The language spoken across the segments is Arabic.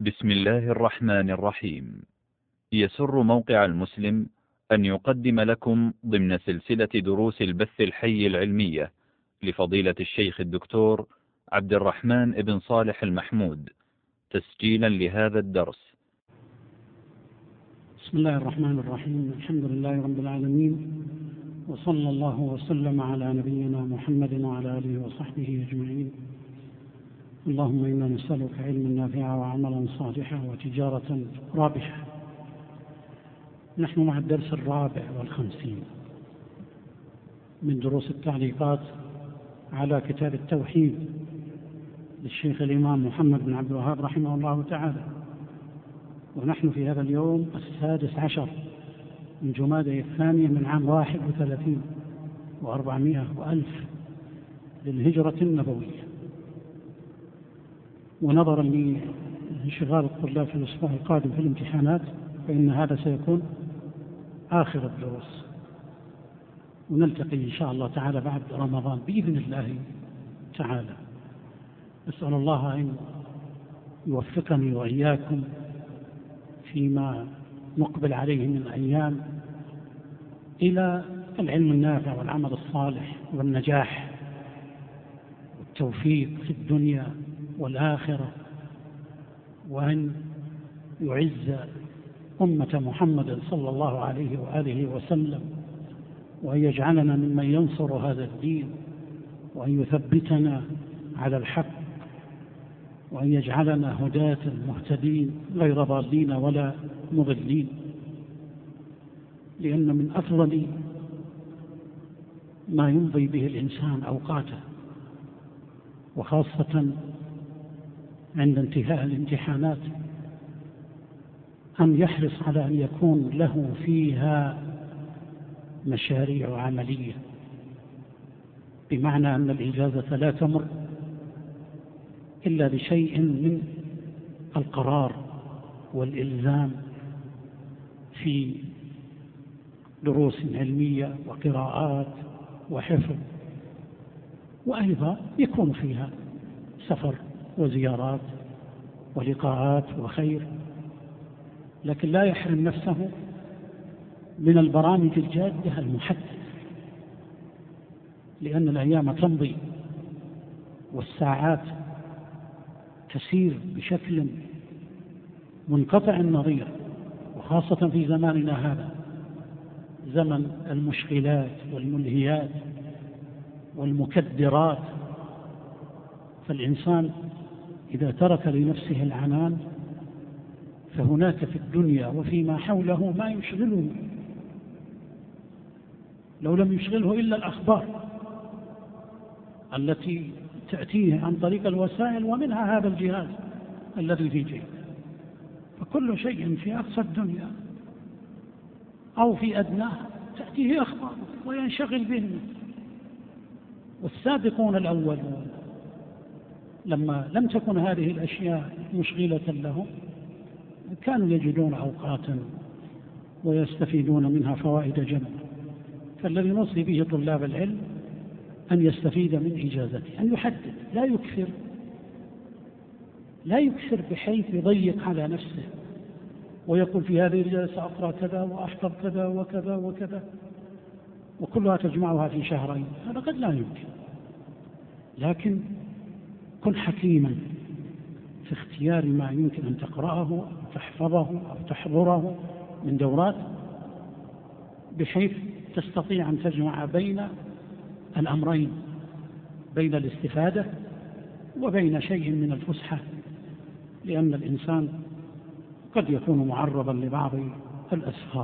بسم الله الرحمن الرحيم. يسر موقع المسلم أن يقدم لكم ضمن سلسلة دروس البث الحي العلمية لفضيلة الشيخ الدكتور عبد الرحمن بن صالح المحمود تسجيلا لهذا الدرس. بسم الله الرحمن الرحيم. الحمد لله رب العالمين، وصلى الله وسلم على نبينا محمد وعلى آله وصحبه أجمعين. اللهم إنا نسألك علما نافعا وعملا صالحا وتجارة رابحة. نحن مع الدرس 54 من دروس التعليقات على كتاب التوحيد للشيخ الإمام محمد بن عبد الوهاب رحمه الله تعالى، ونحن في هذا اليوم 16 من جمادى الثانية من عام 31 و400 وألف للهجرة النبوية. ونظرا لانشغال الطلاب في الأسبوع القادم في الامتحانات فإن هذا سيكون آخر الدروس، ونلتقي إن شاء الله تعالى بعد رمضان بإذن الله تعالى. أسأل الله أن يوفقني وإياكم فيما نقبل عليه من أيام إلى العلم النافع والعمل الصالح والنجاح والتوفيق في الدنيا والآخرة، وأن يعز أمة محمد صلى الله عليه وآله وسلم، وأن يجعلنا ممن ينصر هذا الدين، وأن يثبتنا على الحق، وأن يجعلنا هداة مهتدين غير ضالين ولا مضلين. لأن من أفضل ما يمضي به الإنسان أوقاته، وخاصة عند انتهاء الامتحانات، أن يحرص على أن يكون له فيها مشاريع عملية، بمعنى أن الإجازة لا تمر إلا بشيء من القرار والإلزام في دروس علمية وقراءات وحفظ، وأيضا يكون فيها سفر وزيارات ولقاءات وخير، لكن لا يحرم نفسه من البرامج الجادة المحددة، لأن الأيام تمضي والساعات تسير بشكل منقطع النظير، وخاصة في زماننا هذا، زمن المشغلات والملهيات والمكدرات. فالإنسان إذا ترك لنفسه العنان فهناك في الدنيا وفيما حوله ما يشغله، لو لم يشغله إلا الأخبار التي تأتيه عن طريق الوسائل، ومنها هذا الجهاز الذي في جيبه. فكل شيء في أقصى الدنيا أو في أدناها تأتيه أخبار وينشغل به. والسابقون الأولون لما لم تكن هذه الأشياء مشغلة لهم كانوا يجدون أوقاتا ويستفيدون منها فوائد جمة. فالذي نوصي به طلاب العلم أن يستفيد من إجازته، أن يحدد، لا يكثر بحيث يضيق على نفسه ويقول في هذه الجلسة أقرأ كذا وأحفظ كذا وكذا وكذا، وكلها تجمعها في شهرين. هذا قد لا يمكن، لكن كن حكيما في اختيار ما يمكن أن تقرأه أو تحفظه أو تحضره من دورات، بحيث تستطيع أن تجمع بين الأمرين، بين الاستفادة وبين شيء من الفسحة، لأن الإنسان قد يكون معرضا لبعض الأسفار.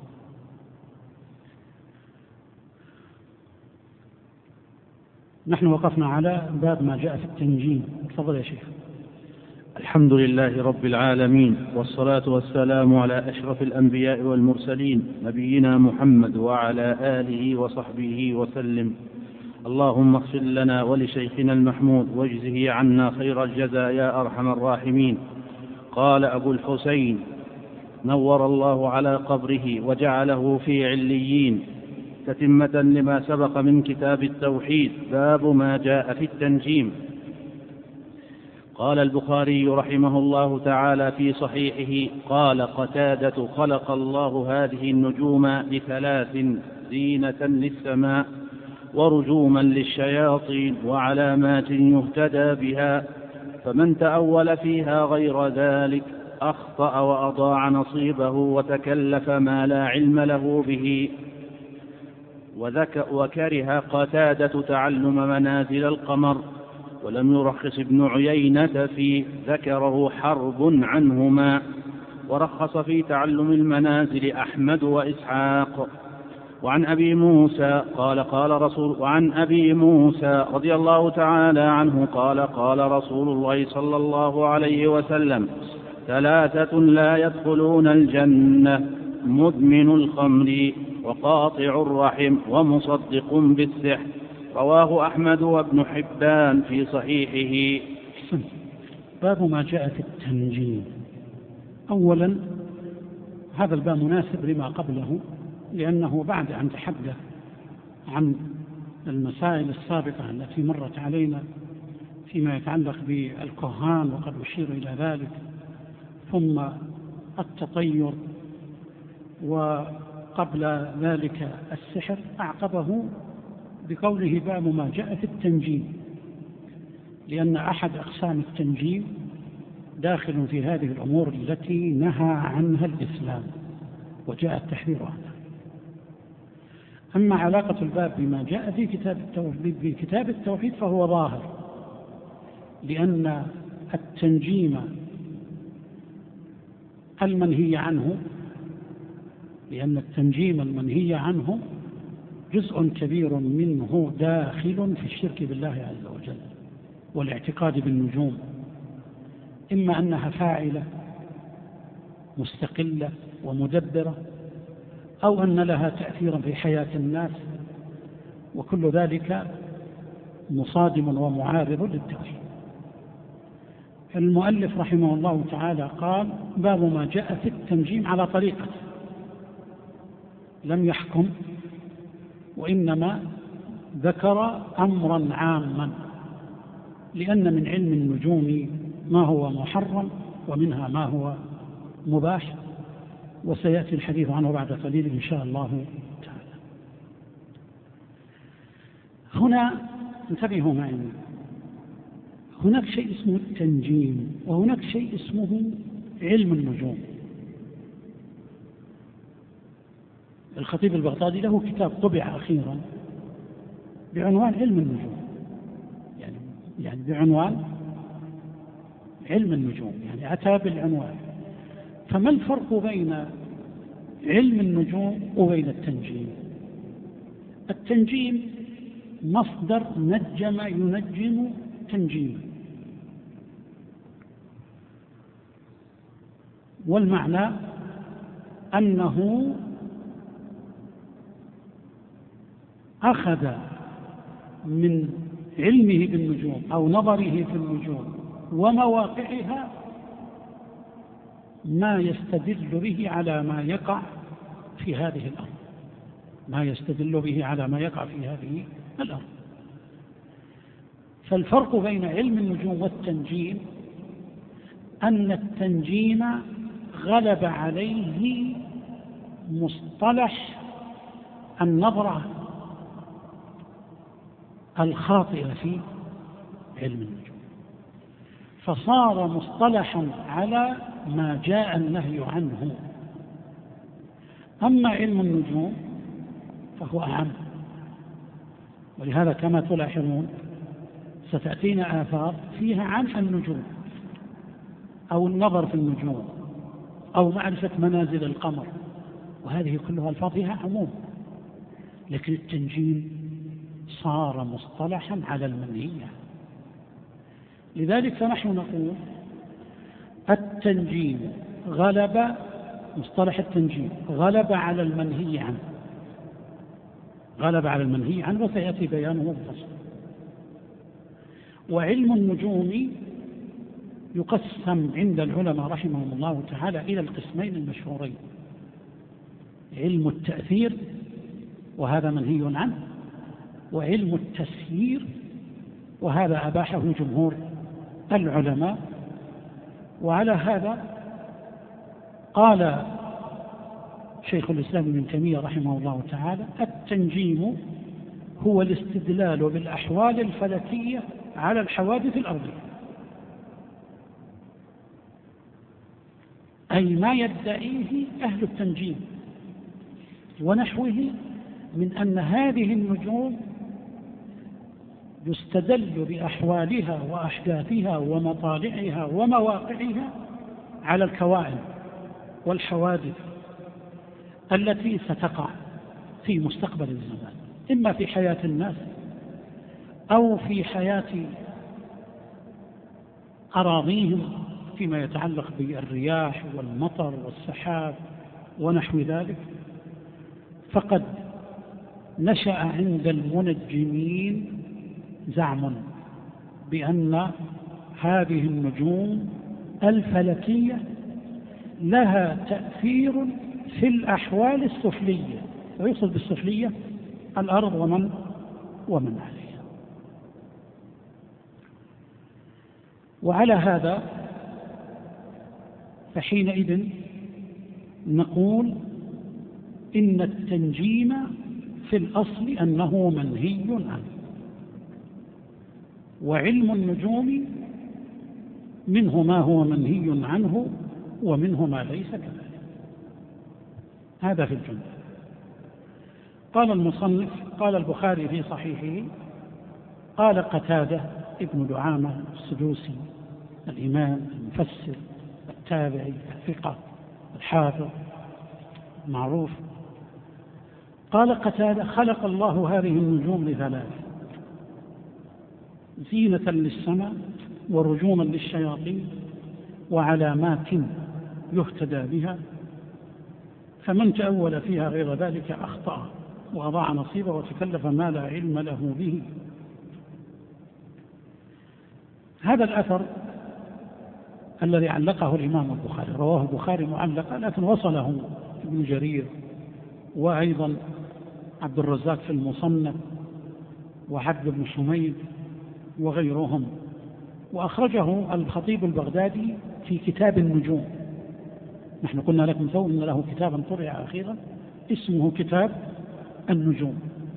نحن وقفنا على باب ما جاء في التنجيم. تفضل يا شيخ. الحمد لله رب العالمين، والصلاة والسلام على أشرف الأنبياء والمرسلين نبينا محمد وعلى آله وصحبه وسلم. اللهم اغفر لنا ولشيخنا المحمود واجزه عنا خير الجزاء يا أرحم الراحمين. قال أبو الحسين نور الله على قبره وجعله في عليين، تتمة لما سبق من كتاب التوحيد، باب ما جاء في التنجيم. قال البخاري رحمه الله تعالى في صحيحه: قال قتادة: خلق الله هذه النجوم لثلاث: زينة للسماء، ورجوما للشياطين، وعلامات يهتدى بها، فمن تأول فيها غير ذلك أخطأ وأضاع نصيبه وتكلف ما لا علم له به. وكره قتادة تعلم منازل القمر، ولم يرخص ابن عيينة فيه، ذكره حرب عنهما، ورخص في تعلم المنازل أحمد وإسحاق. وعن أبي موسى وعن أبي موسى رضي الله تعالى عنه قال رسول الله صلى الله عليه وسلم: ثلاثة لا يدخلون الجنة: مدمن الخمر، وقاطع الرحم، ومصدق بالسحر. رواه أحمد وابن حبان في صحيحه. باب ما جاء في التنجيم. أولا، هذا الباب مناسب لما قبله، لأنه بعد أن تحدث عن المسائل السابقة التي مرت علينا فيما يتعلق بالكهان وقد أشير إلى ذلك، ثم التطير، وقبل ذلك السحر، أعقبه بقوله: باب ما جاء في التنجيم، لأن أحد أقسام التنجيم داخل في هذه الأمور التي نهى عنها الإسلام وجاء التحذير عنها. أما علاقة الباب بما جاء في كتاب التوحيد فهو ظاهر، لأن التنجيم المنهي عنه جزء كبير منه داخل في الشرك بالله عز وجل والاعتقاد بالنجوم، إما أنها فاعلة مستقلة ومدبرة، أو أن لها تأثيرا في حياة الناس، وكل ذلك مصادم ومعارض للتوحيد. المؤلف رحمه الله تعالى قال: باب ما جاء في التنجيم على طريقة، لم يحكم، وإنما ذكر أمرا عاما، لأن من علم النجوم ما هو محرم ومنها ما هو مباح، وسيأتي الحديث عنه بعد قليل إن شاء الله تعالى. هنا انتبهوا معي، هناك شيء اسمه التنجيم، وهناك شيء اسمه علم النجوم. الخطيب البغدادي له كتاب طبع أخيرا بعنوان علم النجوم، يعني بعنوان علم النجوم، يعني أتى بالعنوان. فما الفرق بين علم النجوم وبين التنجيم؟ التنجيم مصدر نجم ينجم تنجيما، والمعنى أنه أخذ من علمه بالنجوم أو نظره في النجوم ومواقعها ما يستدل به على ما يقع في هذه الأرض، فالفرق بين علم النجوم والتنجيم أن التنجيم غلب عليه مصطلح النظرة الخاطئة في علم النجوم، فصار مصطلحا على ما جاء النهي عنه. أما علم النجوم فهو أعم، ولهذا كما تلاحظون ستأتينا آثار فيها عن النجوم أو النظر في النجوم أو معرفة منازل القمر، وهذه كلها ألفاظ فيها عموم، لكن التنجيم صار مصطلحا على المنهي. لذلك فنحن نقول التنجيم مصطلح التنجيم غلب على المنهي عنه، وسيأتي بيانه بالتفصيل. وعلم النجوم يقسم عند العلماء رحمهم الله تعالى إلى القسمين المشهورين: علم التأثير وهذا منهي عنه، وعلم التسيير وهذا أباحه جمهور العلماء. وعلى هذا قال شيخ الإسلام ابن تيمية رحمه الله تعالى: التنجيم هو الاستدلال بالأحوال الفلكية على الحوادث الأرضية، أي ما يدعيه أهل التنجيم ونحوه من أن هذه النجوم يستدل بأحوالها وأحداثها ومطالعها ومواقعها على الكوائن والحوادث التي ستقع في مستقبل الزمان، إما في حياة الناس أو في حياة أراضيهم فيما يتعلق بالرياح والمطر والسحاب ونحو ذلك. فقد نشأ عند المنجمين زعم بأن هذه النجوم الفلكية لها تأثير في الأحوال السفلية، ويقصد بالسفلية الأرض ومن عليها. وعلى هذا فحينئذ نقول إن التنجيم في الأصل أنه منهي عنه، وعلم النجوم منه ما هو منهي عنه ومنه ما ليس كذلك. هذا في الجملة. قال المصنف: قال البخاري في صحيحه: قال قتادة ابن دعامة السدوسي الإمام المفسر التابعي الثقة الحافظ معروف، قال قتادة: خلق الله هذه النجوم لثلاث: زينة للسماء، ورجوما للشياطين، وعلامات يهتدى بها، فمن تأول فيها غير ذلك أخطأ وأضاع نصيبه وتكلف ما لا علم له به. هذا الأثر الذي علقه الإمام البخاري، رواه البخاري معلقا، لكن وصله ابن جرير وأيضا عبد الرزاق في المصنف وعبد بن حميد وغيرهم، وأخرجه الخطيب البغدادي في كتاب النجوم. نحن قلنا لكم تو إن له كتابا طبع أخيرا اسمه كتاب النجوم.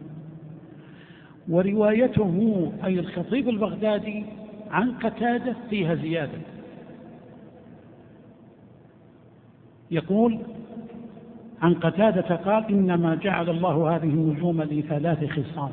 وروايته أي الخطيب البغدادي عن قتادة فيها زيادة، يقول عن قتادة قال: إنما جعل الله هذه النجوم لثلاث خصال: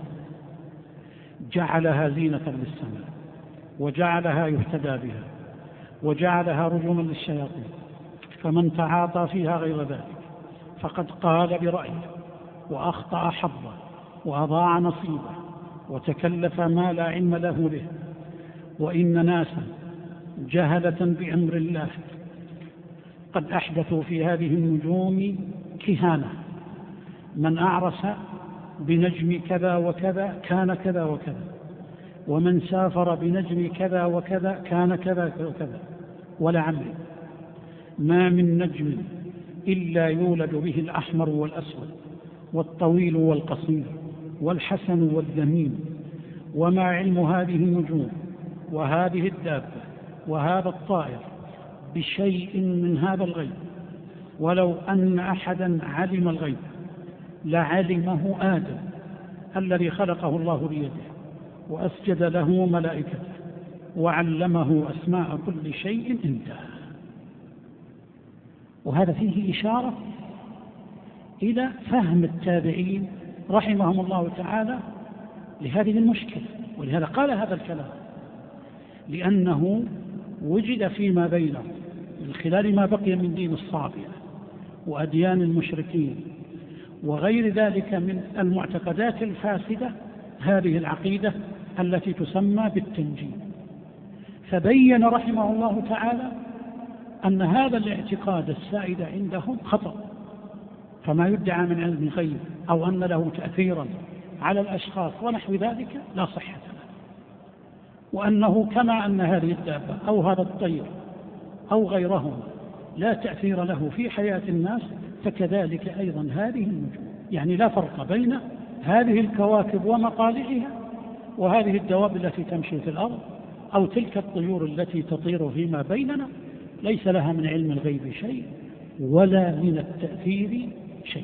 جعلها زينة للسماء، وجعلها يهتدى بها، وجعلها رجوما للشياطين، فمن تعاطى فيها غير ذلك فقد قال برأيه وأخطأ حظه وأضاع نصيبه وتكلف ما لا علم له به. وإن ناسا جهلة بأمر الله قد أحدثوا في هذه النجوم كهانة: من أعرس بنجم كذا وكذا كان كذا وكذا، ومن سافر بنجم كذا وكذا كان كذا وكذا. ولعمري ما من نجم إلا يولد به الأحمر والأسود والطويل والقصير والحسن والذميم، وما علم هذه النجوم وهذه الدابة وهذا الطائر بشيء من هذا الغيب، ولو أن أحدا علم الغيب لعلمه آدم الذي خلقه الله بيده وأسجد له ملائكته وعلمه أسماء كل شيء انتهى. وهذا فيه إشارة إلى فهم التابعين رحمهم الله تعالى لهذه المشكلة، ولهذا قال هذا الكلام، لأنه وجد فيما بينه من خلال ما بقي من دين الصابئة وأديان المشركين وغير ذلك من المعتقدات الفاسدة هذه العقيدة التي تسمى بالتنجيم. فبين رحمه الله تعالى أن هذا الاعتقاد السائد عندهم خطأ، فما يدعى من علم الغيب أو أن له تأثيرا على الأشخاص ونحو ذلك لا صحة له، وأنه كما أن هذه الدابة أو هذا الطير أو غيرهم لا تأثير له في حياة الناس، فكذلك أيضا هذه النجوم، يعني لا فرق بين هذه الكواكب ومطالعها وهذه الدواب التي تمشي في الأرض أو تلك الطيور التي تطير فيما بيننا ليس لها من علم الغيب شيء ولا من التأثير شيء.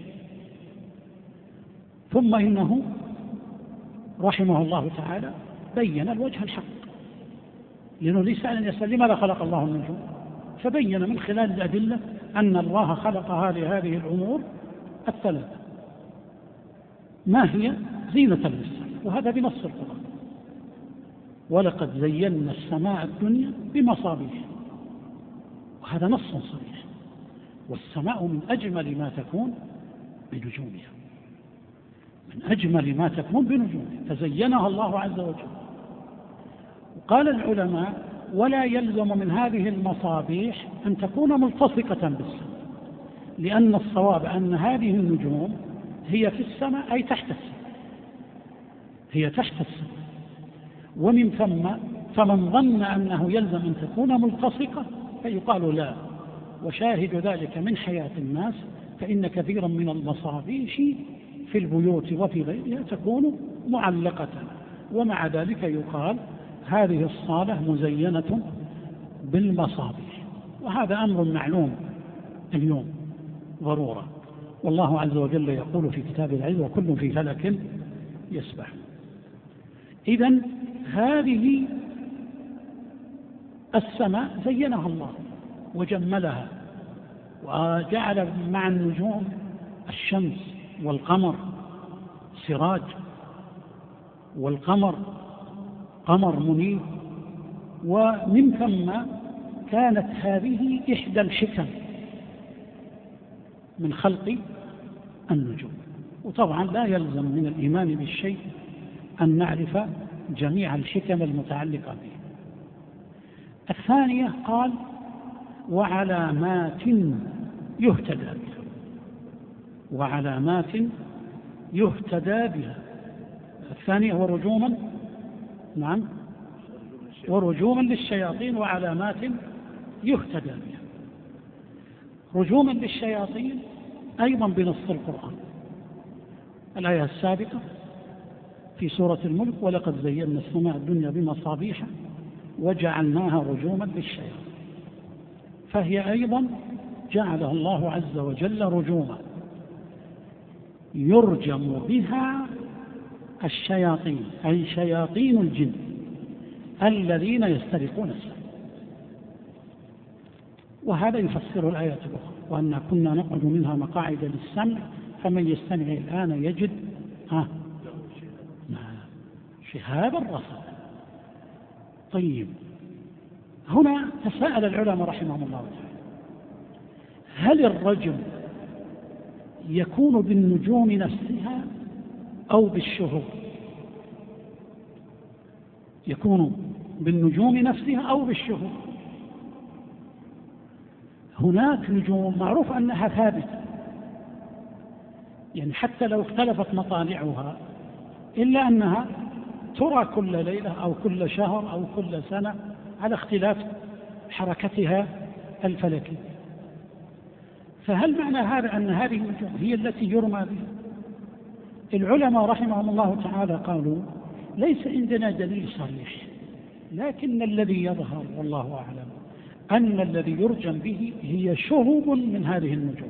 ثم إنه رحمه الله تعالى بين الوجه الحق، لأنه ليس أن يسأل لماذا خلق الله النجوم، فبين من خلال الأدلة أن الله خلقها لهذه الأمور الثلاثة، ما هي زينة للسماء، وهذا بنص القرآن: ولقد زينا السماء الدنيا بمصابيح، وهذا نص صريح. والسماء من أجمل ما تكون بنجومها، من أجمل ما تكون بنجومها، فزينها الله عز وجل. وقال العلماء: ولا يلزم من هذه المصابيح أن تكون ملتصقة بالسماء، لأن الصواب أن هذه النجوم هي في السماء أي تحت السماء، هي تحت السماء. ومن ثم فمن ظن أنه يلزم أن تكون ملتصقة فيقال لا. وشاهد ذلك من حياة الناس، فإن كثيرا من المصابيح في البيوت وفي غيرها تكون معلقة، ومع ذلك يقال هذه الصالة مزينة بالمصابيح، وهذا أمر معلوم اليوم ضرورة. والله عز وجل يقول في كتاب العزيز: وكل في فلك يسبح. إذن هذه السماء زينها الله وجملها، وجعل مع النجوم الشمس والقمر سراج، والقمر قمر منير. ومن ثم كانت هذه إحدى الحكم من خلق النجوم. وطبعا لا يلزم من الإيمان بالشيء أن نعرف جميع الحكم المتعلقة به. الثانية قال: وعلامات يهتدى بها، وعلامات يهتدى بها. الثانية ورجوما، نعم، ورجوما للشياطين وعلامات يهتدى بها. رجوما للشياطين أيضا بنص القرآن، الآية السابقة في سورة الملك: ولقد زينا السماء الدنيا بمصابيح وجعلناها رجوما للشياطين. فهي أيضا جعلها الله عز وجل رجوما يرجم بها الشياطين، أي شياطين الجن الذين يسترقون السمع. وهذا يفسر الآية الأخرى: وأنا كنا نقعد منها مقاعد للسمع فمن يستمع الآن يجد شهابا رصدا. طيب، هنا تساءل العلماء رحمهم الله تعالى: هل الرجم يكون بالنجوم نفسها أو بالشهب؟ يكون بالنجوم نفسها أو بالشهب. هناك نجوم معروف أنها ثابتة، يعني حتى لو اختلفت مطالعها إلا أنها ترى كل ليلة أو كل شهر أو كل سنة على اختلاف حركتها الفلكية. فهل معنى هذا أن هذه النجوم هي التي يرمى بها؟ العلماء رحمهم الله تعالى قالوا: ليس عندنا دليل صريح، لكن الذي يظهر والله أعلم أن الذي يرجم به هي شهب من هذه النجوم،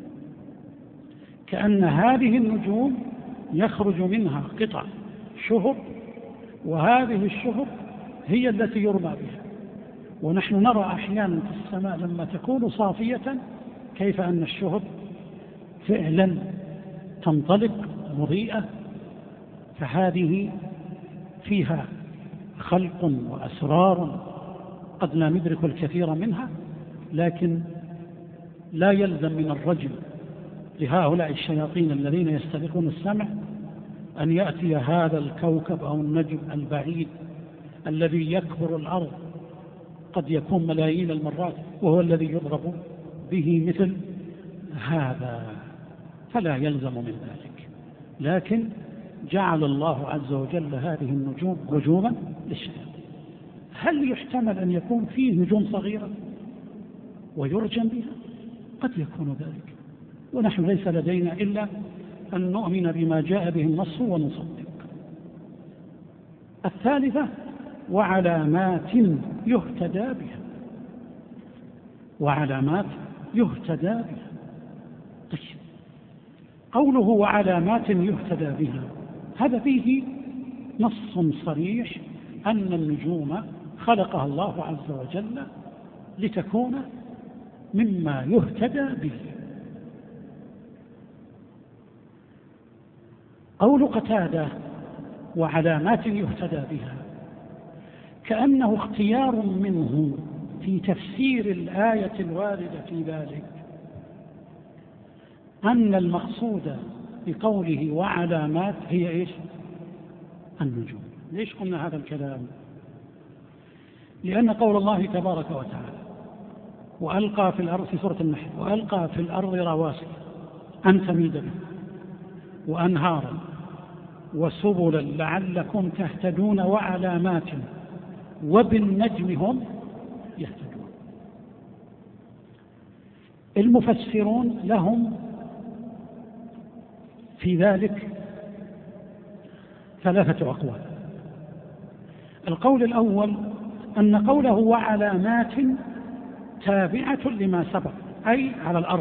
كأن هذه النجوم يخرج منها قطع شهب، وهذه الشهب هي التي يرمى بها. ونحن نرى أحيانا في السماء لما تكون صافية كيف أن الشهب فعلا تنطلق مضيئة، فهذه فيها خلق وأسرار قد لا ندرك الكثير منها. لكن لا يلزم من الرجل لهؤلاء الشياطين الذين يسترقون السمع أن يأتي هذا الكوكب أو النجم البعيد الذي يكبر الأرض قد يكون ملايين المرات وهو الذي يضرب به مثل هذا، فلا يلزم من ذلك. لكن جعل الله عز وجل هذه النجوم رجوما للشياطين. هل يحتمل أن يكون فيه نجوم صغيرة ويرجم بها؟ قد يكون ذلك، ونحن ليس لدينا إلا أن نؤمن بما جاء به النص ونصدق. الثالثة وعلامات يهتدى بها. وعلامات يهتدى بها. طيب، قوله وعلامات يهتدى بها هذا فيه نص صريح أن النجوم خلقها الله عز وجل لتكون مما يهتدى به. قول قتادة وعلامات يهتدى بها كأنه اختيار منه في تفسير الآية الواردة في ذلك، أن المقصود بقوله وعلامات هي إيش؟ النجوم. ليش قلنا هذا الكلام؟ لأن قول الله تبارك وتعالى وألقى في الأرض في سورة النحل وألقى في الأرض رواسي أن تميد بكم وأنهارا وسبلا لعلكم تهتدون وعلامات وبالنجم هم يهتدون. المفسرون لهم في ذلك ثلاثة أقوال. القول الأول أن قوله وعلامات تابعة لما سبق، أي على الأرض.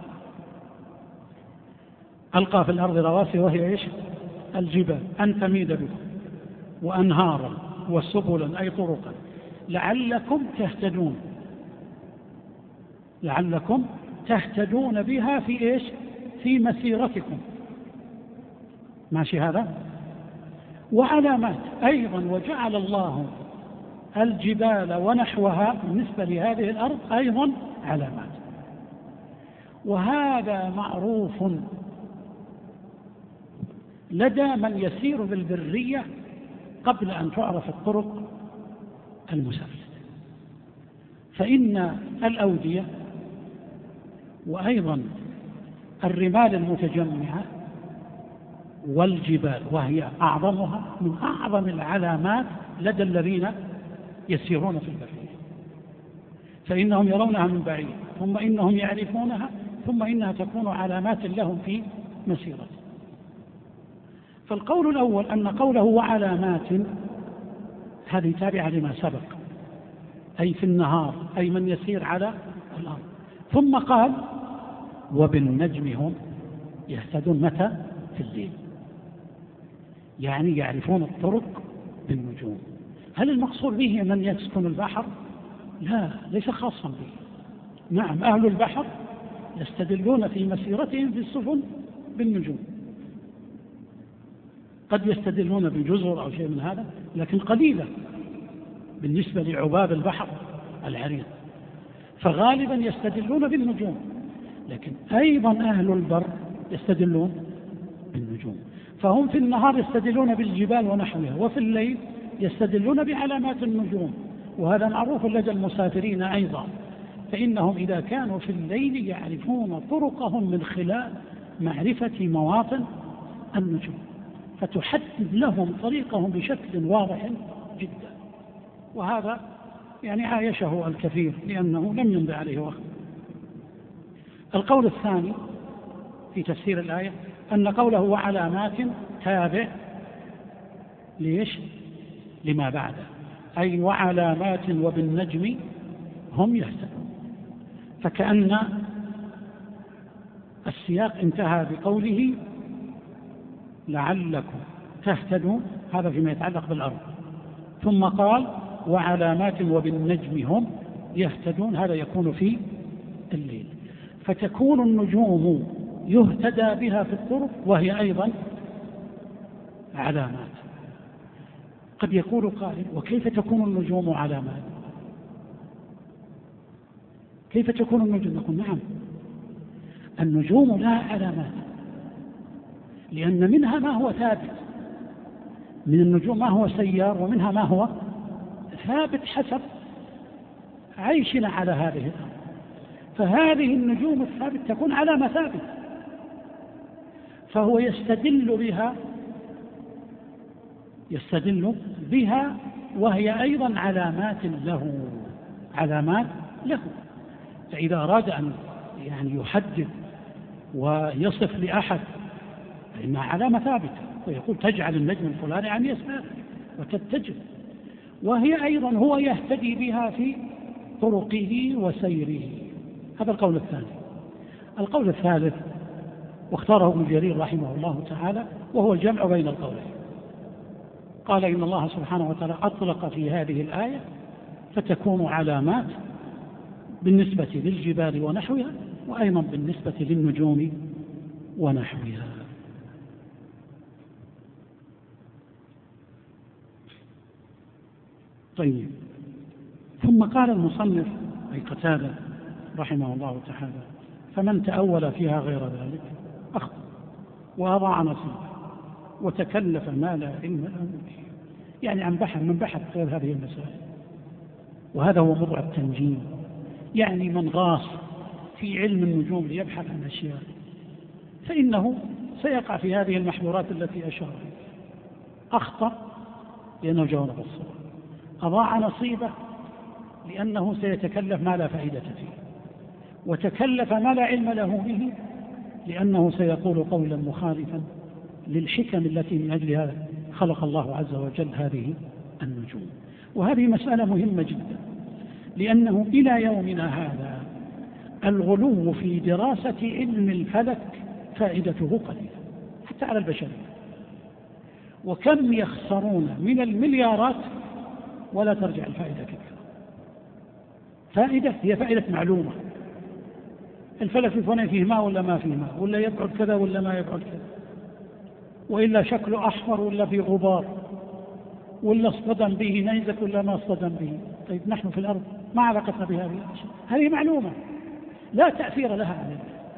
ألقى في الأرض رواسي وهي إيش؟ الجبال أن تميد بكم وأنهارا وسبلا أي طرقا لعلكم تهتدون. لعلكم تهتدون بها في إيش؟ في مسيرتكم. ماشي هذا؟ وعلامات أيضا، وجعل الله الجبال ونحوها بالنسبة لهذه الأرض أيضا علامات. وهذا معروف لدى من يسير بالبرية قبل أن تعرف الطرق المسافرة. فإن الأودية وأيضا الرمال المتجمعة والجبال وهي أعظمها من أعظم العلامات لدى الذين يسيرون في البرية، فإنهم يرونها من بعيد ثم إنهم يعرفونها ثم إنها تكون علامات لهم في مسيرة. فالقول الأول أن قوله وعلامات هذه تابعة لما سبق، أي في النهار، أي من يسير على الأرض. ثم قال وبالنجم هم يهتدون. متى؟ في الليل، يعني يعرفون الطرق بالنجوم. هل المقصود به من يسكن البحر؟ لا، ليس خاصا به. نعم، أهل البحر يستدلون في مسيرتهم في السفن بالنجوم، قد يستدلون بجزر أو شيء من هذا، لكن قليلا بالنسبة لعباب البحر العريض، فغالبا يستدلون بالنجوم. لكن أيضا أهل البر يستدلون بالنجوم، فهم في النهار يستدلون بالجبال ونحوها، وفي الليل يستدلون بعلامات النجوم. وهذا معروف لدى المسافرين أيضا، فإنهم إذا كانوا في الليل يعرفون طرقهم من خلال معرفة مواطن النجوم، فتحدد لهم طريقهم بشكل واضح جدا. وهذا يعني عايشه الكثير لأنه لم يمضي عليه وقت. القول الثاني في تفسير الآية أن قوله وعلامات تابع ليش؟ لما بعده، أي وعلامات وبالنجم هم يهتدون. فكأن السياق انتهى بقوله لعلكم تهتدون، هذا فيما يتعلق بالأرض، ثم قال وعلامات وبالنجم هم يهتدون، هذا يكون في الليل. فتكون النجوم يهتدى بها في الطرق وهي أيضا علامات. قد يقول قائل وكيف تكون النجوم علامات؟ كيف تكون النجوم؟ نقول نعم، النجوم لها علامات، لأن منها ما هو ثابت، من النجوم ما هو سيار، ومنها ما هو ثابت حسب عيشنا على هذه الأرض. فهذه النجوم الثابت تكون علامة ثابتة، فهو يستدل بها وهي أيضا علامات له. فإذا أراد أن يعني يحدد ويصف لأحد فإنها علامة ثابتة، ويقول تجعل النجم الفلاني عن يسار وتتجه. وهي أيضا هو يهتدي بها في طرقه وسيره. هذا القول الثاني. القول الثالث واختاره ابن جرير رحمه الله تعالى وهو الجمع بين القولين. قال إن الله سبحانه وتعالى أطلق في هذه الآية فتكون علامات بالنسبة للجبال ونحوها، وأيضا بالنسبة للنجوم ونحوها. طيب، ثم قال المصنف أي قتادة رحمه الله تعالى: فمن تأول فيها غير ذلك أخطأ وأضاع نصيبه وتكلف ما لا علم له به. يعني من بحث غير هذه المسائل، وهذا هو موضوع التنجيم. يعني من غاص في علم النجوم ليبحث عن أشياء فإنه سيقع في هذه المحظورات التي أشار إليها. أخطأ لأنه جاوب الصواب، أضاع نصيبه لأنه سيتكلف ما لا فائدة فيه، وتكلف ما لا علم له به لأنه سيقول قولا مخالفا للحكم التي من أجلها خلق الله عز وجل هذه النجوم. وهذه مسألة مهمة جدا، لأنه إلى يومنا هذا الغلو في دراسة علم الفلك فائدته قليلة حتى على البشرية. وكم يخسرون من المليارات ولا ترجع الفائدة كثيرة. فائدة هي فائدة معلومة، الفلك الفلاني فيه ماء ولا ما فيه ماء، ولا يبعد كذا ولا ما يبعد كذا، وإلا شكله أحمر ولا فيه غبار، ولا اصطدم به نيزك ولا ما اصطدم به. طيب نحن في الأرض ما علاقتنا بهذه الأشياء؟ هذه معلومة لا تأثير لها علينا.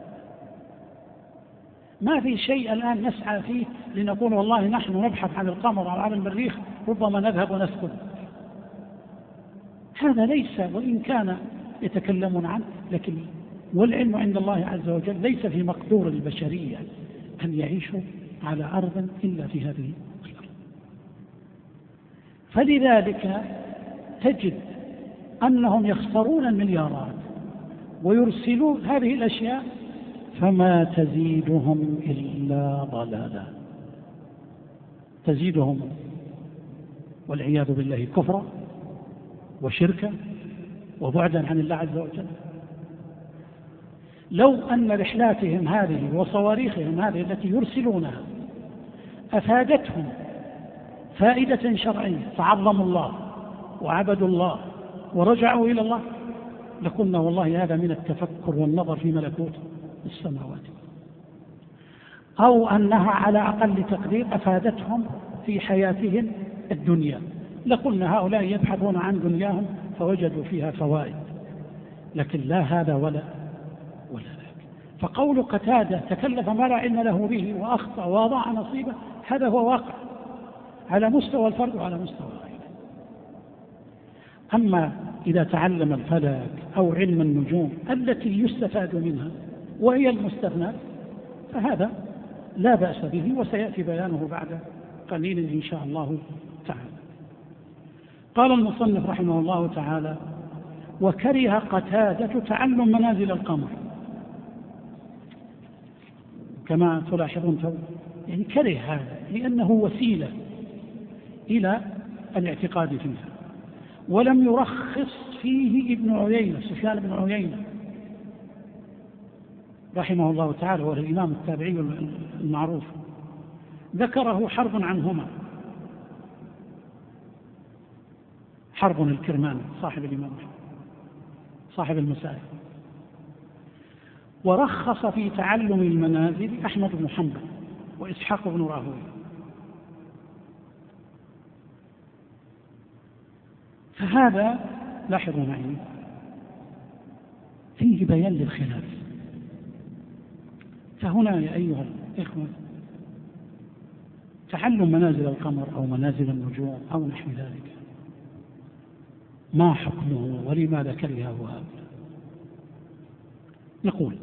ما في شيء الآن نسعى فيه لنقول والله نحن نبحث عن القمر أو عن المريخ ربما نذهب ونسكن. هذا ليس، وإن كان يتكلمون عنه، لكن والعلم عند الله عز وجل ليس في مقدور البشرية أن يعيشوا على أرض إلا في هذه الأرض. فلذلك تجد أنهم يخسرون المليارات ويرسلون هذه الأشياء فما تزيدهم إلا ضلالا، تزيدهم والعياذ بالله كفرا وشركا وبعدا عن الله عز وجل. لو أن رحلاتهم هذه وصواريخهم هذه التي يرسلونها أفادتهم فائدة شرعية فعظموا الله وعبدوا الله ورجعوا إلى الله لقلنا والله هذا من التفكر والنظر في ملكوت السماوات. أو أنها على أقل تقدير أفادتهم في حياتهم الدنيا لقلنا هؤلاء يبحثون عن دنياهم فوجدوا فيها فوائد، لكن لا هذا ولا ذاك. فقول قتادة تكلف ما لا علم له به وأخطأ وأضاع نصيبه هذا هو واقع على مستوى الفرد وعلى مستوى العائلة. أما إذا تعلم الفلك أو علم النجوم التي يستفاد منها وهي المستثنات فهذا لا بأس به، وسيأتي بيانه بعد قليل إن شاء الله تعالى. قال المصنف رحمه الله تعالى: وكره قتادة تعلم منازل القمر. كما تلاحظون يعني كره هذا لأنه وسيلة إلى الاعتقاد فيها، ولم يرخص فيه ابن عيينة سفيان بن عيينة رحمه الله تعالى، وهو الإمام التابعي المعروف، ذكره حرب عنهما، حرب الكرماني صاحب الإمام صاحب المسائل. ورخص في تعلم المنازل أحمد بن حنبل وإسحاق بن راهويه. فهذا لاحظوا معي فيه بيان للخلاف. فهنا يا أيها الإخوة تعلم منازل القمر أو منازل النجوم أو نحو ذلك ما حكمه ولماذا كرهه هؤلاء؟ نقول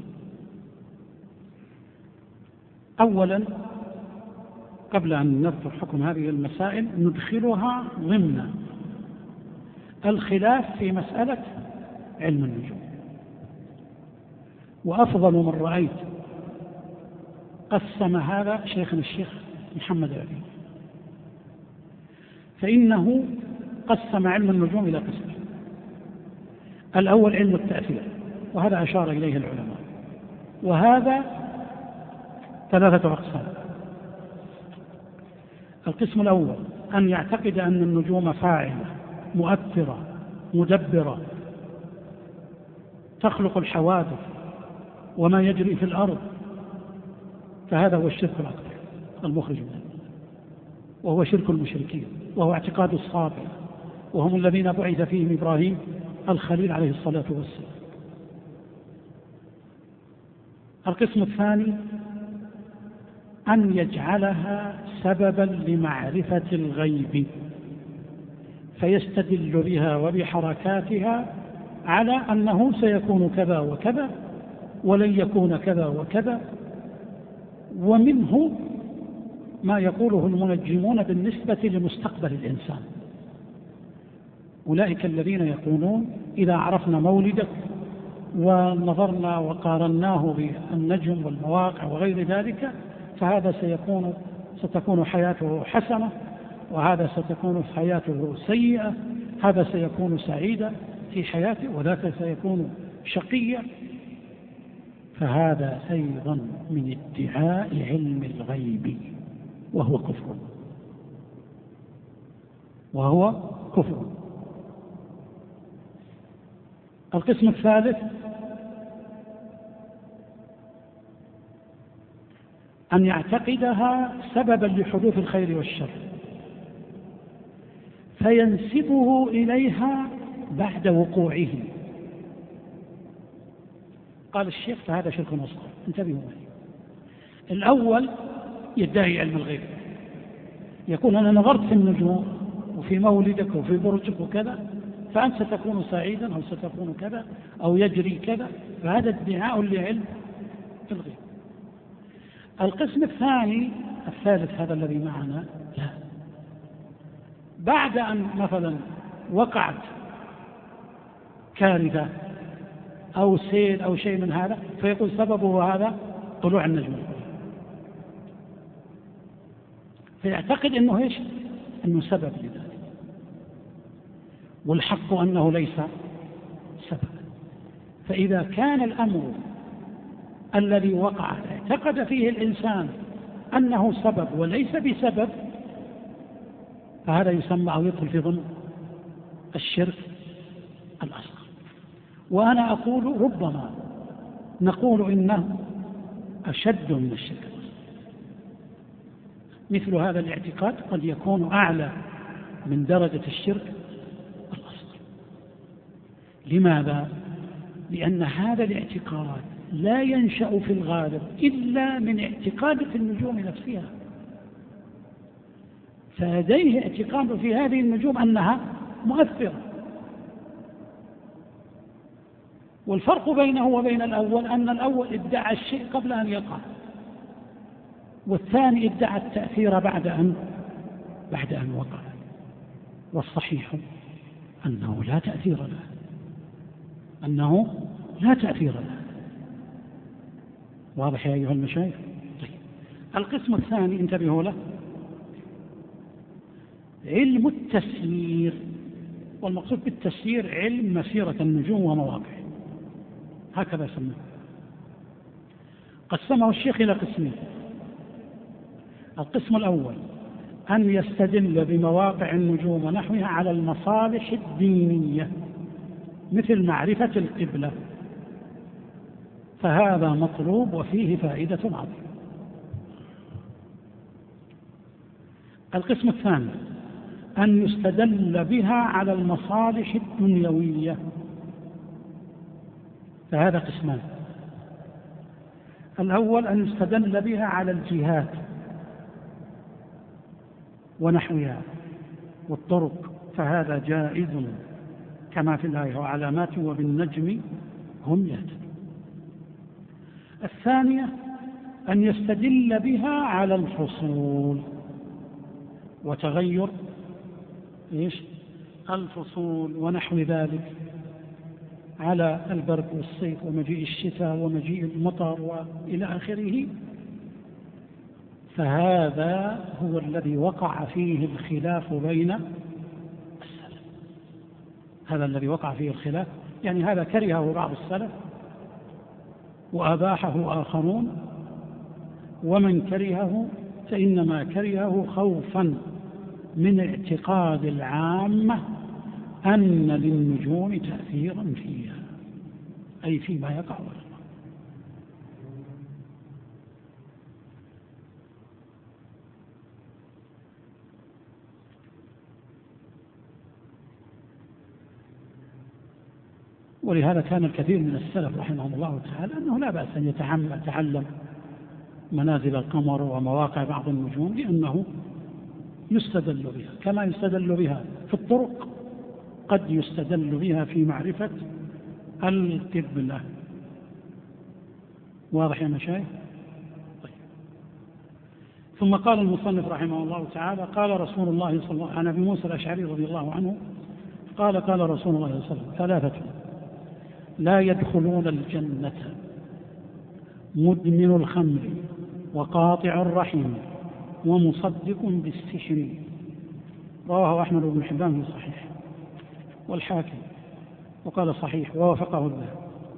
أولا قبل أن نذكر حكم هذه المسائل ندخلها ضمن الخلاف في مسألة علم النجوم. وأفضل من رأيت قسم هذا شيخنا الشيخ محمد علي، فإنه قسم علم النجوم إلى قسمين. الأول علم التأثير، وهذا أشار إليه العلماء، وهذا 3 أقسام. القسم الأول أن يعتقد أن النجوم فاعلة مؤثرة مدبرة تخلق الحوادث وما يجري في الأرض، فهذا هو الشرك الأكبر المخرج منه، وهو شرك المشركين، وهو اعتقاد الصابئة، وهم الذين بعث فيهم إبراهيم الخليل عليه الصلاة والسلام. القسم الثاني أن يجعلها سببا لمعرفة الغيب، فيستدل بها وبحركاتها على أنه سيكون كذا وكذا ولن يكون كذا وكذا. ومنه ما يقوله المنجمون بالنسبة لمستقبل الإنسان، أولئك الذين يقولون إذا عرفنا مولدك ونظرنا وقارناه بالنجم والمواقع وغير ذلك فهذا ستكون حياته حسنة، وهذا ستكون حياته سيئة، هذا سيكون سعيدا في حياته وذاك سيكون شقيا. فهذا أيضا من ادعاء علم الغيب، وهو كفر. القسم الثالث أن يعتقدها سببا لحدوث الخير والشر، فينسبه إليها بعد وقوعه. قال الشيخ فهذا شرك أصغر. انتبهوا معي. الأول يدعي علم الغيب، يقول أنا نظرت في النجوم وفي مولدك وفي برجك وكذا فأنت ستكون سعيدا أو ستكون كذا أو يجري كذا، فهذا ادعاء لعلم الغيب. القسم الثالث هذا الذي معنا، لا، بعد أن مثلا وقعت كارثة أو سيل أو شيء من هذا فيقول سببه هذا طلوع النجم، فيعتقد أنه إيش؟ أنه سبب لذلك، والحق أنه ليس سببا. فإذا كان الأمر الذي وقع اعتقد فيه الإنسان أنه سبب وليس بسبب، فهذا يسمى أو يدخل في ضمن الشرك الأصغر. وأنا أقول ربما نقول إنه أشد من الشرك الأصغر. مثل هذا الاعتقاد قد يكون أعلى من درجة الشرك الأصغر. لماذا؟ لأن هذا الاعتقاد لا ينشأ في الغالب إلا من اعتقاد في النجوم نفسها، فلديه اعتقاد في هذه النجوم أنها مؤثرة. والفرق بينه وبين الأول أن الأول ادعى الشيء قبل أن يقع، والثاني ادعى التأثير بعد أن وقع. والصحيح أنه لا تأثير له، واضح يا أيها المشايخ؟ طيب. القسم الثاني انتبهوا له، علم التسيير، والمقصود بالتسيير علم مسيرة النجوم ومواقعها، هكذا يسمونه. قسمه الشيخ إلى قسمين. القسم الأول أن يستدل بمواقع النجوم ونحوها على المصالح الدينية مثل معرفة القبلة، فهذا مطلوب وفيه فائدة عظيمة. القسم الثاني أن يستدل بها على المصالح الدنيوية، فهذا قسمان. الأول أن يستدل بها على الجهات ونحوها والطرق، فهذا جائز كما في الآية وعلامات وبالنجم هم يهتدون. الثانية أن يستدل بها على الفصول وتغير الفصول ونحو ذلك، على البرد والصيف ومجيء الشتاء ومجيء المطر وإلى آخره، فهذا هو الذي وقع فيه الخلاف بين السلف. هذا الذي وقع فيه الخلاف، يعني هذا كرهه بعض السلف وأباحه آخرون، ومن كرهه فإنما كرهه خوفا من اعتقاد العامة أن للنجوم تأثيرا فيها، أي فيما يقع ولا. ولهذا كان الكثير من السلف رحمهم الله تعالى أنه لا بأس أن يتعلم منازل القمر ومواقع بعض النجوم، لأنه يستدل بها كما يستدل بها في الطرق، قد يستدل بها في معرفة القبلة. واضح يا مشايخ؟ طيب. ثم قال المصنف رحمه الله تعالى: قال رسول الله صلى الله عليه وسلم عن أبي موسى الأشعري رضي الله عنه قال: قال رسول الله صلى الله عليه وسلم: ثلاثة لا يدخلون الجنة: مدمن الخمر، وقاطع الرحم، ومصدق بالسحر. رواه أحمد بن حبان في صحيح، والحاكم وقال صحيح ووافقه الذهبي.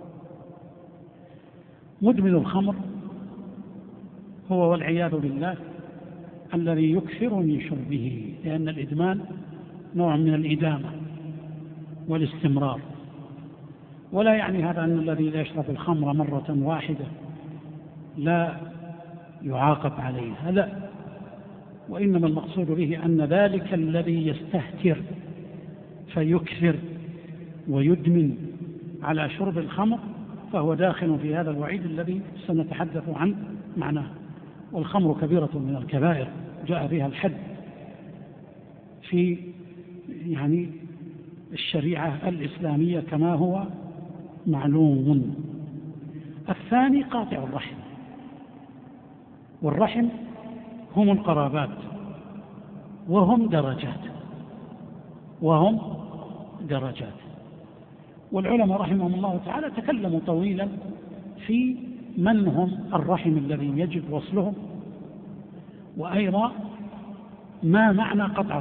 مدمن الخمر هو والعياذ بالله الذي يكثر من شربه، لأن الإدمان نوع من الإدامة والاستمرار. ولا يعني هذا أن الذي يشرب الخمر مرة واحدة لا يعاقب عليها، لا، وإنما المقصود به أن ذلك الذي يستهتر فيكثر ويدمن على شرب الخمر فهو داخل في هذا الوعيد الذي سنتحدث عن معناه. والخمر كبيرة من الكبائر جاء بها الحد في يعني الشريعة الإسلامية كما هو معلوم. الثاني قاطع الرحم، والرحم هم القرابات، وهم درجات. والعلماء رحمهم الله تعالى تكلموا طويلا في من هم الرحم الذي يجب وصلهم، وأيضا ما معنى قطع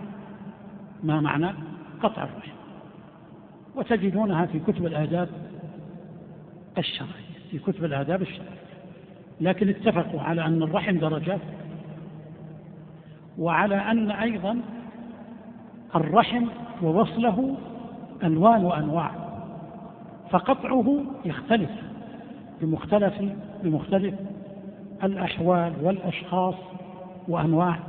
الرحم، وتجدونها في كتب الآداب الشرعية، لكن اتفقوا على أن الرحم درجات، وعلى أن أيضا الرحم ووصله ألوان وأنواع، فقطعه يختلف بمختلف الأحوال والأشخاص وأنواع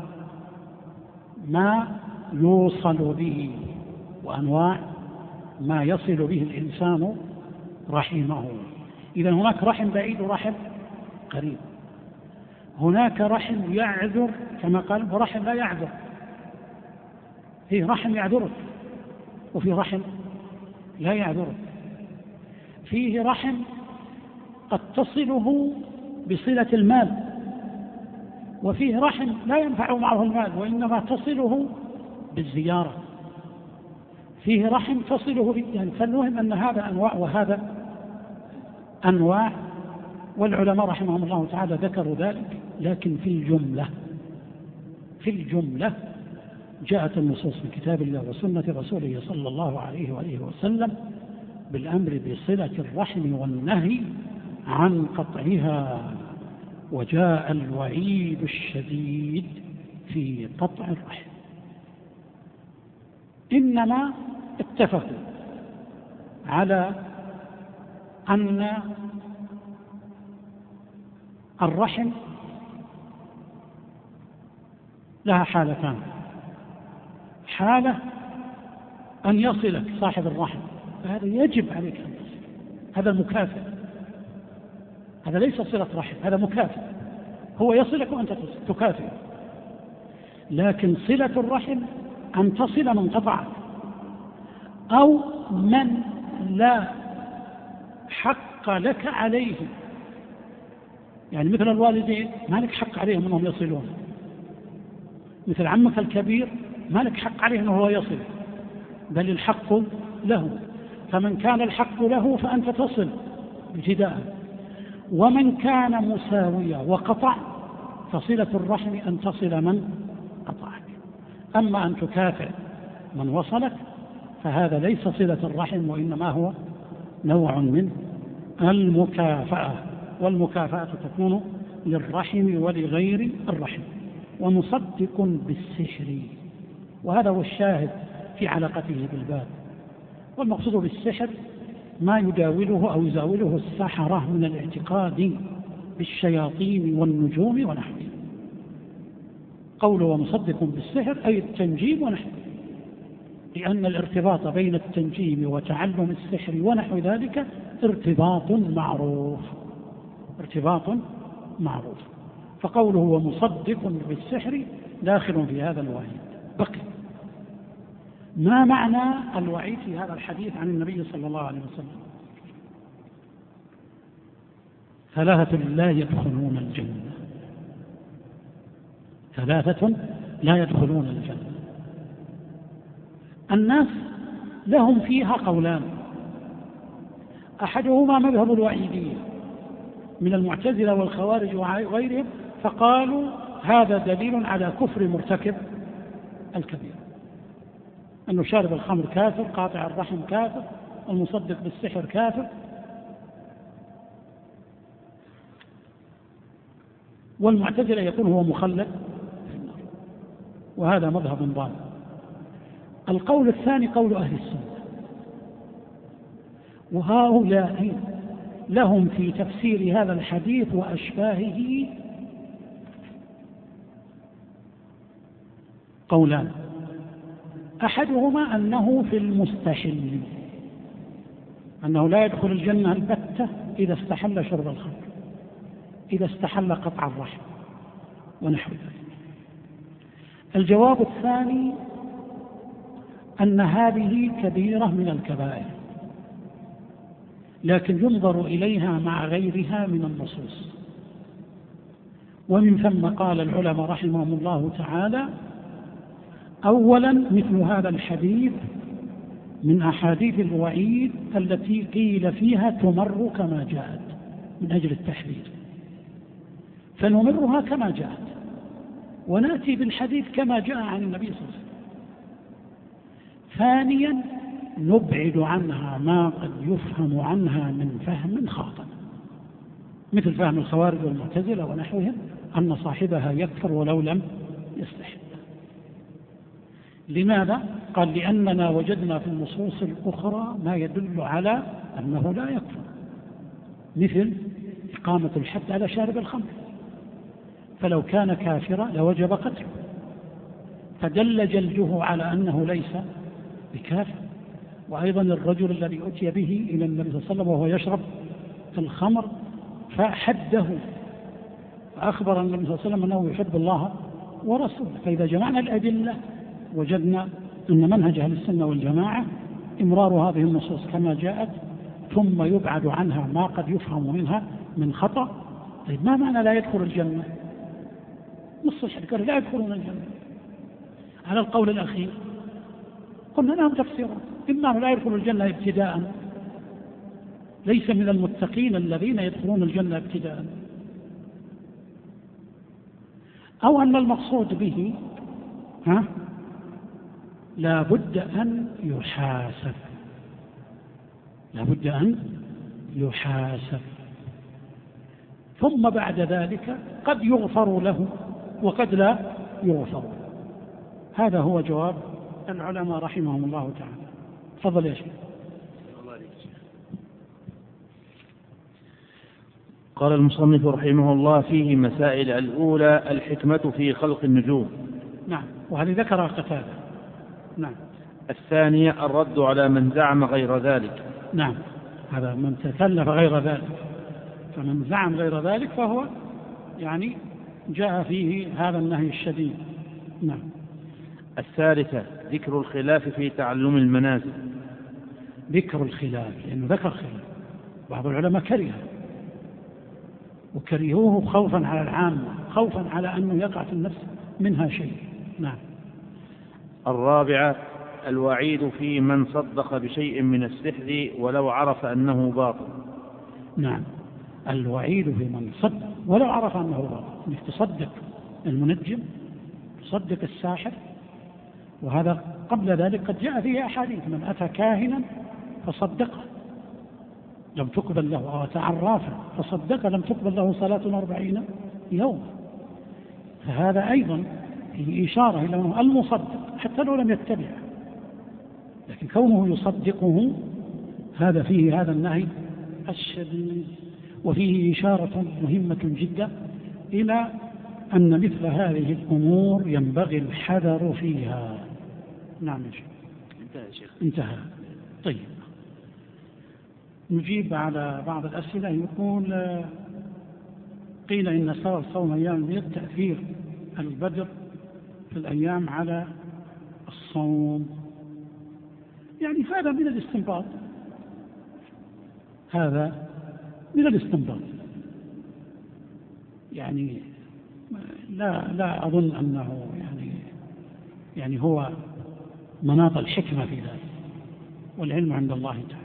ما يوصل به، وأنواع ما يصل به الإنسان رحمه. إذا هناك رحم بعيد ورحم قريب، هناك رحم يعذر كما قال، ورحم لا يعذر. فيه رحم يعذرك وفيه رحم لا يعذرك. فيه رحم قد تصله بصلة المال، وفيه رحم لا ينفع معه المال وإنما تصله بالزيارة. فيه رحم تصله يعني، فالمهم أن هذا أنواع وهذا أنواع، والعلماء رحمهم الله تعالى ذكروا ذلك. لكن في الجملة جاءت النصوص من كتاب الله وسنة رسوله صلى الله عليه وآله وسلم بالأمر بصلة الرحم والنهي عن قطعها، وجاء الوعيد الشديد في قطع الرحم. إنما اتفقوا على أن الرحم لها حالتان: حالة أن يصلك صاحب الرحم، فهذا يجب عليك أن تصل، هذا المكافئ، هذا ليس صلة رحم، هذا مكافئ، هو يصلك وأنت تكافئ. لكن صلة الرحم أن تصل من قطعك، أو من لا حق لك عليه، يعني مثل الوالدين ما لك حق عليهم أنهم يصلون، مثل عمك الكبير ما لك حق عليه أنه هو يصل، بل الحق له. فمن كان الحق له فأنت تصل ابتداء، ومن كان مساويا وقطع فصلة الرحم أن تصل من قطعك. أما أن تكافئ من وصلك فهذا ليس صلة الرحم، وإنما هو نوع من المكافأة، والمكافأة تكون للرحم ولغير الرحم. ومصدق بالسحر، وهذا هو الشاهد في علاقته بالباب. والمقصود بالسحر ما يداوله أو يزاوله السحرة من الاعتقاد بالشياطين والنجوم ونحوه. قوله ومصدق بالسحر أي التنجيم ونحوه، لأن الارتباط بين التنجيم وتعلم السحر ونحو ذلك ارتباط معروف. فقوله ومصدق بالسحر داخل في هذا الوعيد. بقي ما معنى الوعيد في هذا الحديث عن النبي صلى الله عليه وسلم؟ 3 لا يدخلون الجنة، 3 لا يدخلون الجنة. الناس لهم فيها قولان، أحدهما مذهب الوعيدية من المعتزلة والخوارج وغيرهم، فقالوا هذا دليل على كفر مرتكب الكبير، أنه شارب الخمر كافر، قاطع الرحم كافر، المصدق بالسحر كافر. والمعتزلة يقول هو مخلد في النار، وهذا مذهب ضال. القول الثاني قول أهل السنة، وهؤلاء لهم في تفسير هذا الحديث وأشباهه قولان، أحدهما أنه في المستحل، أنه لا يدخل الجنة البتة إذا استحل شرب الخمر، إذا استحل قطع الرحم ونحو ذلك. الجواب الثاني أن هذه كبيرة من الكبائر، لكن ينظر إليها مع غيرها من النصوص. ومن ثم قال العلماء رحمهم الله تعالى: أولا مثل هذا الحديث من أحاديث الوعيد التي قيل فيها تمر كما جاءت من أجل التحذير، فنمرها كما جاءت ونأتي بالحديث كما جاء عن النبي صلى الله عليه وسلم. ثانيا نبعد عنها ما قد يفهم عنها من فهم خاطئ، مثل فهم الخوارج والمعتزلة ونحوهم أن صاحبها يكفر ولو لم يستحل. لماذا؟ قال: لأننا وجدنا في النصوص الأخرى ما يدل على أنه لا يكفر، مثل إقامة الحد على شارب الخمر، فلو كان كافرا لوجب قتله، فدل جلده على أنه ليس بكافر. وأيضا الرجل الذي أتي به إلى النبي صلى الله عليه وسلم وهو يشرب الخمر فحده، فأخبر النبي صلى الله عليه وسلم أنه يحب الله ورسوله. فإذا جمعنا الأدلة وجدنا أن منهج أهل السنة والجماعة إمرار هذه النصوص كما جاءت، ثم يبعد عنها ما قد يفهم منها من خطأ. طيب ما معنى لا يدخل الجنة؟ نص الحديث لا يدخلون الجنة. على القول الأخير قلنا لهم تفسيرات: إما لا يدخل الجنة ابتداء، ليس من المتقين الذين يدخلون الجنة ابتداء، أو أن المقصود به لا بد أن يحاسب، لا بد أن يحاسب، ثم بعد ذلك قد يغفر له وقد لا يغفر. هذا هو جواب العلماء رحمهم الله تعالى. تفضل يا شيخ. قال المصنف رحمه الله: فيه مسائل. الأولى الحكمة في خلق النجوم. نعم، وهذه ذكرها قتادة. نعم. الثانية الرد على من زعم غير ذلك. نعم، هذا من تكلف غير ذلك، فمن زعم غير ذلك فهو يعني جاء فيه هذا النهي الشديد. نعم. الثالثة ذكر الخلاف في تعلم المنازل. ذكر الخلاف لأنه ذكر خلاف، بعض العلماء كرهه، وكرهوه خوفا على العامة، خوفا على أنه يقع في النفس منها شيء. نعم. الرابعة الوعيد في من صدق بشيء من السحر ولو عرف أنه باطل. نعم، الوعيد في من صدق ولو عرف أنه باطل، انك تصدق المنجم، تصدق الساحر، وهذا وقبل ذلك قد جاء فيه أحاديث: من أتى كاهنا فصدقه لم تقبل له، أو أتى عرافا فصدقه لم تقبل له صلاة 40 يوما. فهذا أيضا فيه إشارة إلى أنه المصدق حتى لو لم يتبعه، لكن كونه يصدقه هذا فيه هذا النهي الشديد. وفيه إشارة مهمة جدا إلى أن مثل هذه الأمور ينبغي الحذر فيها. نعم يا شيخ. انتهى. طيب، نجيب على بعض الأسئلة. يقول: قيل إن سبب صوم أيام البيض تأثير البدر في الأيام على الصوم. يعني هذا من الاستنباط، هذا من الاستنباط. يعني لا أظن أنه يعني هو مناط الحكمة في ذلك، والعلم عند الله تعالى.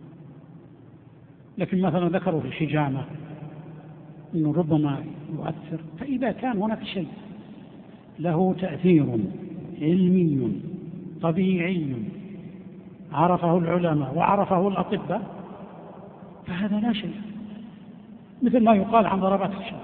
لكن مثلا ذكروا في الحجامة أنه ربما يؤثر، فإذا كان هناك شيء له تأثير علمي طبيعي عرفه العلماء وعرفه الأطباء فهذا لا شيء. مثل ما يقال عن ضربات الشمس،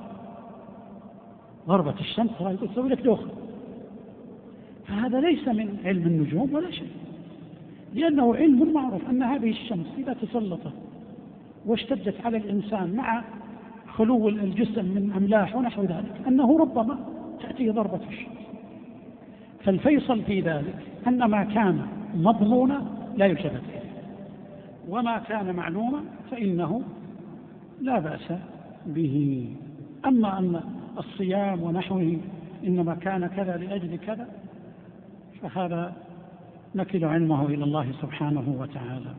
ضربة الشمس تسوي لك دوخة، فهذا ليس من علم النجوم ولا شيء، لأنه علم معروف أن هذه الشمس إذا تسلطت واشتدت على الإنسان مع خلو الجسم من أملاح ونحو ذلك أنه ربما تأتيه ضربة الشمس. فالفيصل في ذلك أن ما كان مضمونا لا يلتفت إليه، وما كان معلوما فإنه لا بأس به. أما أن الصيام ونحوه إنما كان كذا لأجل كذا فهذا نكل علمه إلى الله سبحانه وتعالى.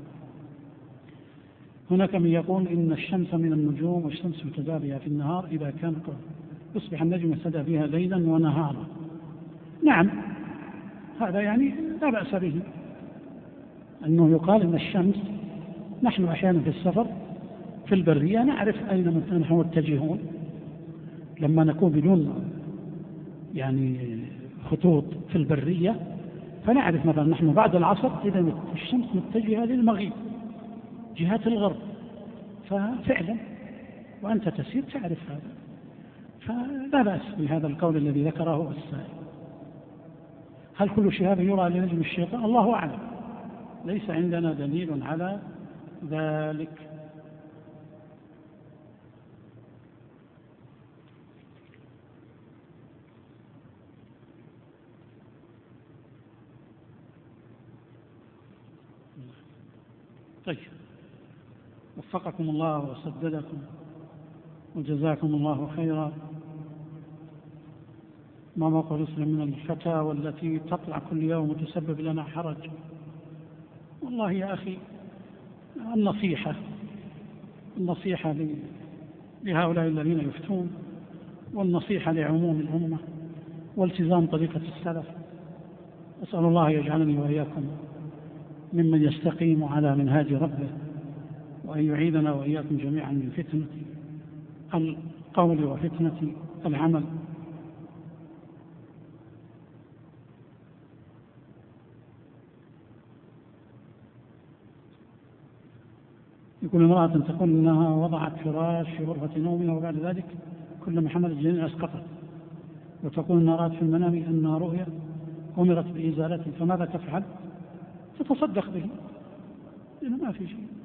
هناك من يقول إن الشمس من النجوم والشمس متدابية في النهار، إذا كان يصبح النجم يهتدى بها ليلا ونهارا. نعم، هذا يعني لا بأس به، أنه يقال إن الشمس، نحن أحيانا في السفر في البرية نعرف أين نحن متجهون لما نكون بدون يعني خطوط في البرية، فنعرف مثلا نحن بعد العصر إذا الشمس متجهة للمغيب جهة الغرب، ففعلا وأنت تسير تعرف هذا، فلا بأس بهذا القول الذي ذكره السائل. هل كل شهاب يرى لنجم الشيطان؟ الله أعلم، ليس عندنا دليل على ذلك. طيب، وفقكم الله وسددكم وجزاكم الله خيرا. ما موقف الإسلام من الفتاوى التي تطلع كل يوم وتسبب لنا حرج؟ والله يا أخي، النصيحة لهؤلاء الذين يفتون، والنصيحة لعموم الأمة، والتزام طريقة السلف. أسأل الله يجعلني وإياكم ممن يستقيم على منهاج ربه، وأن يعيذنا وإياكم جميعا من فتنة القول وفتنة العمل. يقول: امرأة تقول إنها وضعت فراش في غرفة نومها وبعد ذلك كلما حملت الجنين أسقطت، وتقول إنها رأت في المنام أنها رؤيا أمرت بإزالته، فماذا تفعل؟ تتصدق به، لأنه ما في شيء.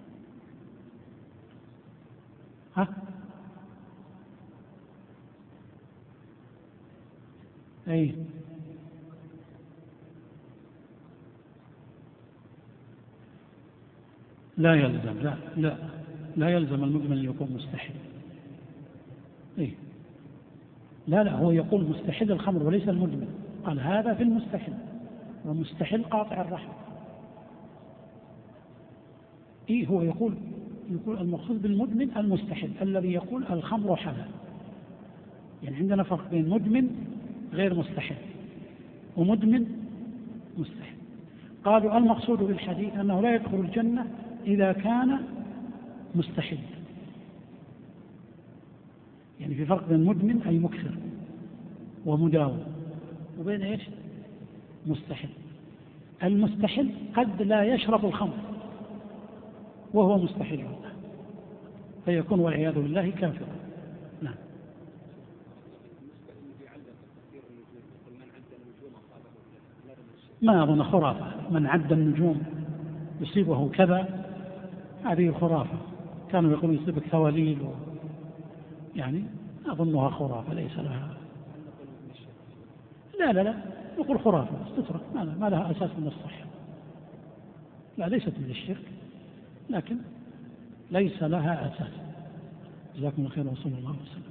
أي لا يلزم، لا يلزم المدمن أن يكون مستحل. إيه؟ لا هو يقول مستحل الخمر وليس المدمن، قال هذا في المستحل، ومستحل قاطع الرحم. إيه هو يقول المقصود بالمدمن المستحل الذي يقول الخمر حلال. يعني عندنا فرق بين مدمن غير مستحل ومدمن مستحل. قالوا المقصود بالحديث أنه لا يدخل الجنة إذا كان مستحل. يعني في فرق بين مدمن أي مكثر ومداوم، وبين إيش؟ مستحل. المستحل قد لا يشرب الخمر وهو مستحل له، فيكون والعياذ بالله كافرا. نعم. ما أظن خرافة، من عد النجوم يصيبه كذا، هذه خرافة. كانوا يقولون يصيبك ثواليل يعني أظنها خرافة ليس لها. لا نقول خرافة تترك، ما لها أساس من الصحة. لا ليست من الشرك، لكن ليس لها أساس. جزاكم الله خير وصلى الله وسلم.